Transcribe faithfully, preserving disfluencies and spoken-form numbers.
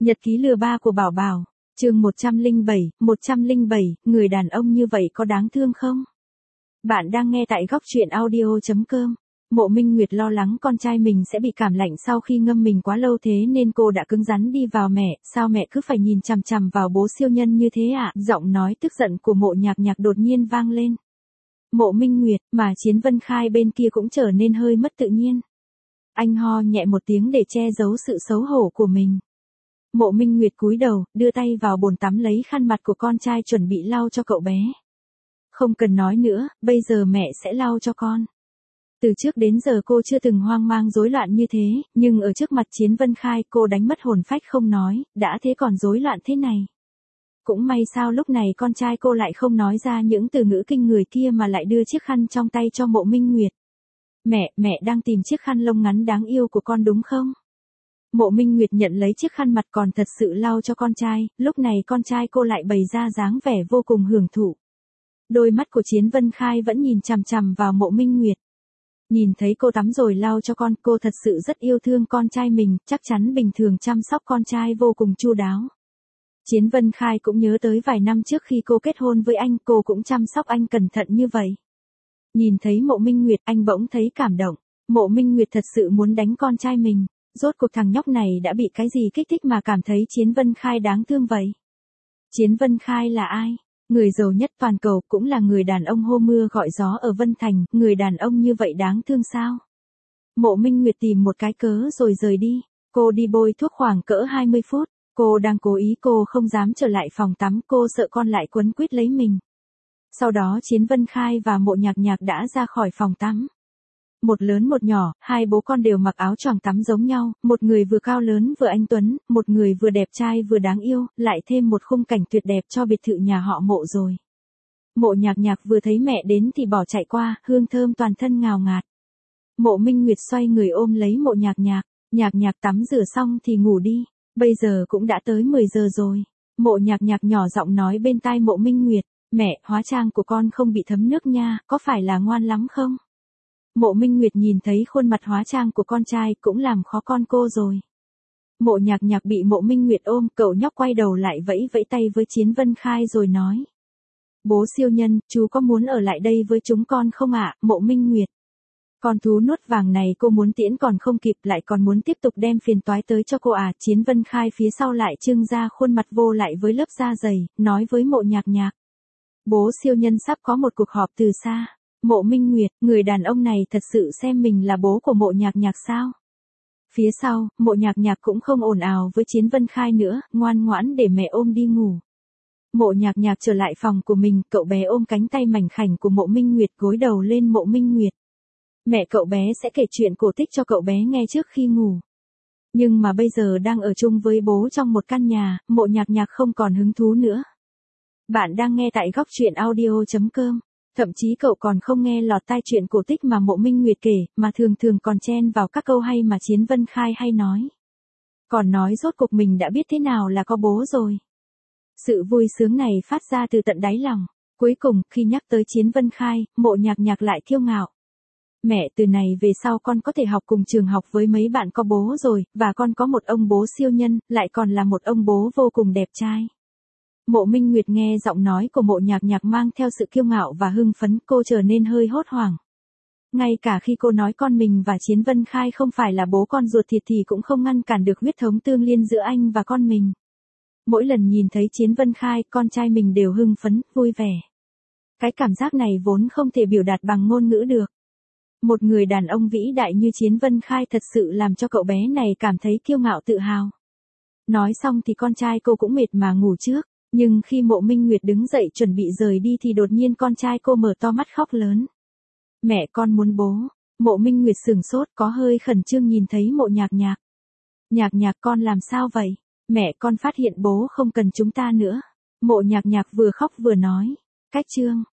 Nhật ký lừa ba của Bảo Bảo, chương một trăm lẻ bảy, một trăm lẻ bảy, người đàn ông như vậy có đáng thương không? Bạn đang nghe tại góc truyện audio chấm com. Mộ Minh Nguyệt lo lắng con trai mình sẽ bị cảm lạnh sau khi ngâm mình quá lâu thế nên cô đã cứng rắn đi vào mẹ, sao mẹ cứ phải nhìn chằm chằm vào bố siêu nhân như thế ạ? À? Giọng nói tức giận của Mộ Nhạc Nhạc đột nhiên vang lên. Mộ Minh Nguyệt, mà Chiến Vân Khai bên kia cũng trở nên hơi mất tự nhiên. Anh ho nhẹ một tiếng để che giấu sự xấu hổ của mình. Mộ Minh Nguyệt cúi đầu, đưa tay vào bồn tắm lấy khăn mặt của con trai chuẩn bị lau cho cậu bé. Không cần nói nữa, bây giờ mẹ sẽ lau cho con. Từ trước đến giờ cô chưa từng hoang mang rối loạn như thế, nhưng ở trước mặt Chiến Vân Khai cô đánh mất hồn phách không nói, đã thế còn rối loạn thế này. Cũng may sao lúc này con trai cô lại không nói ra những từ ngữ kinh người kia mà lại đưa chiếc khăn trong tay cho Mộ Minh Nguyệt. Mẹ, mẹ đang tìm chiếc khăn lông ngắn đáng yêu của con đúng không? Mộ Minh Nguyệt nhận lấy chiếc khăn mặt còn thật sự lau cho con trai, lúc này con trai cô lại bày ra dáng vẻ vô cùng hưởng thụ. Đôi mắt của Chiến Vân Khai vẫn nhìn chằm chằm vào Mộ Minh Nguyệt. Nhìn thấy cô tắm rồi lau cho con, cô thật sự rất yêu thương con trai mình, chắc chắn bình thường chăm sóc con trai vô cùng chu đáo. Chiến Vân Khai cũng nhớ tới vài năm trước khi cô kết hôn với anh, cô cũng chăm sóc anh cẩn thận như vậy. Nhìn thấy Mộ Minh Nguyệt, anh bỗng thấy cảm động. Mộ Minh Nguyệt thật sự muốn đánh con trai mình. Rốt cuộc thằng nhóc này đã bị cái gì kích thích mà cảm thấy Chiến Vân Khai đáng thương vậy? Chiến Vân Khai là ai? Người giàu nhất toàn cầu, cũng là người đàn ông hô mưa gọi gió ở Vân Thành, người đàn ông như vậy đáng thương sao? Mộ Minh Nguyệt tìm một cái cớ rồi rời đi. Cô đi bôi thuốc khoảng cỡ hai mươi phút. Cô đang cố ý, cô không dám trở lại phòng tắm, cô sợ con lại quấn quýt lấy mình. Sau đó Chiến Vân Khai và Mộ Nhạc Nhạc đã ra khỏi phòng tắm. Một lớn một nhỏ, hai bố con đều mặc áo choàng tắm giống nhau, một người vừa cao lớn vừa anh tuấn, một người vừa đẹp trai vừa đáng yêu, lại thêm một khung cảnh tuyệt đẹp cho biệt thự nhà họ Mộ rồi. Mộ Nhạc Nhạc vừa thấy mẹ đến thì bỏ chạy qua, hương thơm toàn thân ngào ngạt. Mộ Minh Nguyệt xoay người ôm lấy Mộ Nhạc Nhạc, Nhạc Nhạc tắm rửa xong thì ngủ đi, bây giờ cũng đã tới mười giờ rồi. Mộ Nhạc Nhạc nhỏ giọng nói bên tai Mộ Minh Nguyệt, mẹ, hóa trang của con không bị thấm nước nha, có phải là ngoan lắm không? Mộ Minh Nguyệt nhìn thấy khuôn mặt hóa trang của con trai cũng làm khó con cô rồi. Mộ Nhạc Nhạc bị Mộ Minh Nguyệt ôm, cậu nhóc quay đầu lại vẫy vẫy tay với Chiến Vân Khai rồi nói. Bố siêu nhân, chú có muốn ở lại đây với chúng con không ạ? Mộ Minh Nguyệt. Con thú nuốt vàng này cô muốn tiễn còn không kịp, lại còn muốn tiếp tục đem phiền toái tới cho cô à? Chiến Vân Khai phía sau lại trưng ra khuôn mặt vô lại với lớp da dày, nói với Mộ Nhạc Nhạc. Bố siêu nhân sắp có một cuộc họp từ xa. Mộ Minh Nguyệt, người đàn ông này thật sự xem mình là bố của Mộ Nhạc Nhạc sao? Phía sau, Mộ Nhạc Nhạc cũng không ồn ào với Chiến Vân Khai nữa, ngoan ngoãn để mẹ ôm đi ngủ. Mộ Nhạc Nhạc trở lại phòng của mình, cậu bé ôm cánh tay mảnh khảnh của Mộ Minh Nguyệt gối đầu lên Mộ Minh Nguyệt. Mẹ cậu bé sẽ kể chuyện cổ tích cho cậu bé nghe trước khi ngủ. Nhưng mà bây giờ đang ở chung với bố trong một căn nhà, Mộ Nhạc Nhạc không còn hứng thú nữa. Bạn đang nghe tại góc truyện audio chấm com. Thậm chí cậu còn không nghe lọt tai chuyện cổ tích mà Mộ Minh Nguyệt kể, mà thường thường còn chen vào các câu hay mà Chiến Vân Khai hay nói. Còn nói rốt cuộc mình đã biết thế nào là có bố rồi. Sự vui sướng này phát ra từ tận đáy lòng. Cuối cùng, khi nhắc tới Chiến Vân Khai, Mộ Nhạc Nhạc lại kiêu ngạo. Mẹ, từ này về sau con có thể học cùng trường học với mấy bạn có bố rồi, và con có một ông bố siêu nhân, lại còn là một ông bố vô cùng đẹp trai. Mộ Minh Nguyệt nghe giọng nói của Mộ Nhạc Nhạc mang theo sự kiêu ngạo và hưng phấn, cô trở nên hơi hốt hoảng. Ngay cả khi cô nói con mình và Chiến Vân Khai không phải là bố con ruột thịt thì cũng không ngăn cản được huyết thống tương liên giữa anh và con mình. Mỗi lần nhìn thấy Chiến Vân Khai, con trai mình đều hưng phấn, vui vẻ. Cái cảm giác này vốn không thể biểu đạt bằng ngôn ngữ được. Một người đàn ông vĩ đại như Chiến Vân Khai thật sự làm cho cậu bé này cảm thấy kiêu ngạo tự hào. Nói xong thì con trai cô cũng mệt mà ngủ trước. Nhưng khi Mộ Minh Nguyệt đứng dậy chuẩn bị rời đi thì đột nhiên con trai cô mở to mắt khóc lớn. Mẹ, con muốn bố. Mộ Minh Nguyệt sửng sốt, có hơi khẩn trương nhìn thấy Mộ Nhạc Nhạc. Nhạc Nhạc, con làm sao vậy? Mẹ, con phát hiện bố không cần chúng ta nữa. Mộ Nhạc Nhạc vừa khóc vừa nói. Cách chương.